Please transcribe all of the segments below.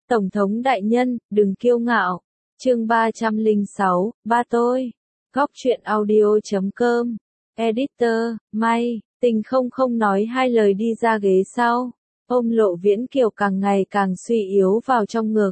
Tổng thống đại nhân, đừng kiêu ngạo. Chương 306, ba tôi. Góc truyện audio.com. Editor, May. Tình không nói hai lời đi ra ghế sau. Ôm Lộ Viễn Kiều càng ngày càng suy yếu vào trong ngực.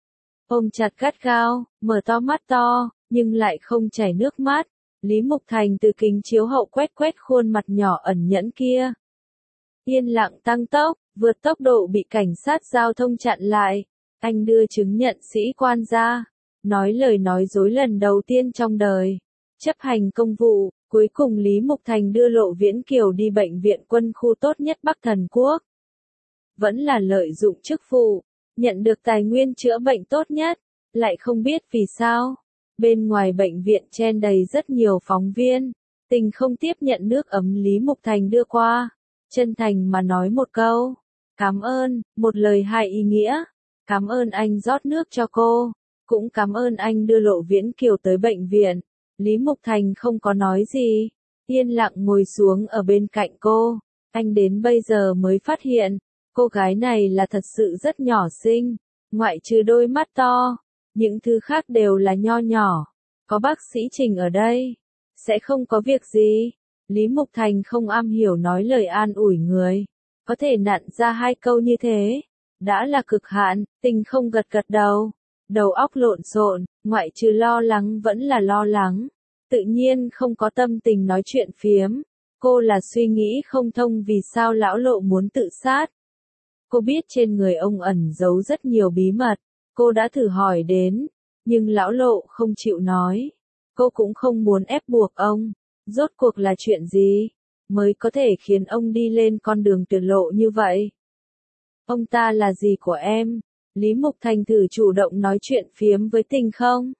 Ôm chặt gắt gao, mở to mắt to, nhưng lại không chảy nước mắt. Lý Mục Thành từ kính chiếu hậu quét khuôn mặt nhỏ ẩn nhẫn kia. Yên lặng tăng tốc, vượt tốc độ bị cảnh sát giao thông chặn lại. Anh đưa chứng nhận sĩ quan ra, nói lời nói dối lần đầu tiên trong đời. Chấp hành công vụ, cuối cùng Lý Mục Thành đưa Lộ Viễn Kiều đi bệnh viện quân khu tốt nhất Bắc Thần Quốc. Vẫn là lợi dụng chức vụ, nhận được tài nguyên chữa bệnh tốt nhất, lại không biết vì sao. Bên ngoài bệnh viện chen đầy rất nhiều phóng viên, Tình không tiếp nhận nước ấm Lý Mục Thành đưa qua. Chân thành mà nói một câu, cảm ơn, một lời hai ý nghĩa. Cảm ơn anh rót nước cho cô, cũng cảm ơn anh đưa Lộ Viễn Kiều tới bệnh viện. Lý Mục Thành không có nói gì, yên lặng ngồi xuống ở bên cạnh cô. Anh đến bây giờ mới phát hiện, cô gái này là thật sự rất nhỏ xinh, ngoại trừ đôi mắt to, những thứ khác đều là nho nhỏ. Có bác sĩ Trình ở đây, sẽ không có việc gì. Lý Mục Thành không am hiểu nói lời an ủi người, có thể nặn ra hai câu như thế, đã là cực hạn. Tình không gật đầu, đầu óc lộn xộn, ngoại trừ lo lắng vẫn là lo lắng, tự nhiên không có tâm tình nói chuyện phiếm. Cô là suy nghĩ không thông vì sao lão Lộ muốn tự sát. Cô biết trên người ông ẩn giấu rất nhiều bí mật, cô đã thử hỏi đến, nhưng lão Lộ không chịu nói. Cô cũng không muốn ép buộc ông, rốt cuộc là chuyện gì mới có thể khiến ông đi lên con đường tuyệt lộ như vậy. Ông ta là gì của em? Lý Mục Thành thử chủ động nói chuyện phiếm với Tình không?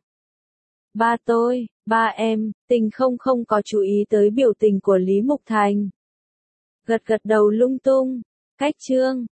Ba tôi, ba em. Tình không có chú ý tới biểu tình của Lý Mục Thành. Gật đầu lung tung. Cách chương.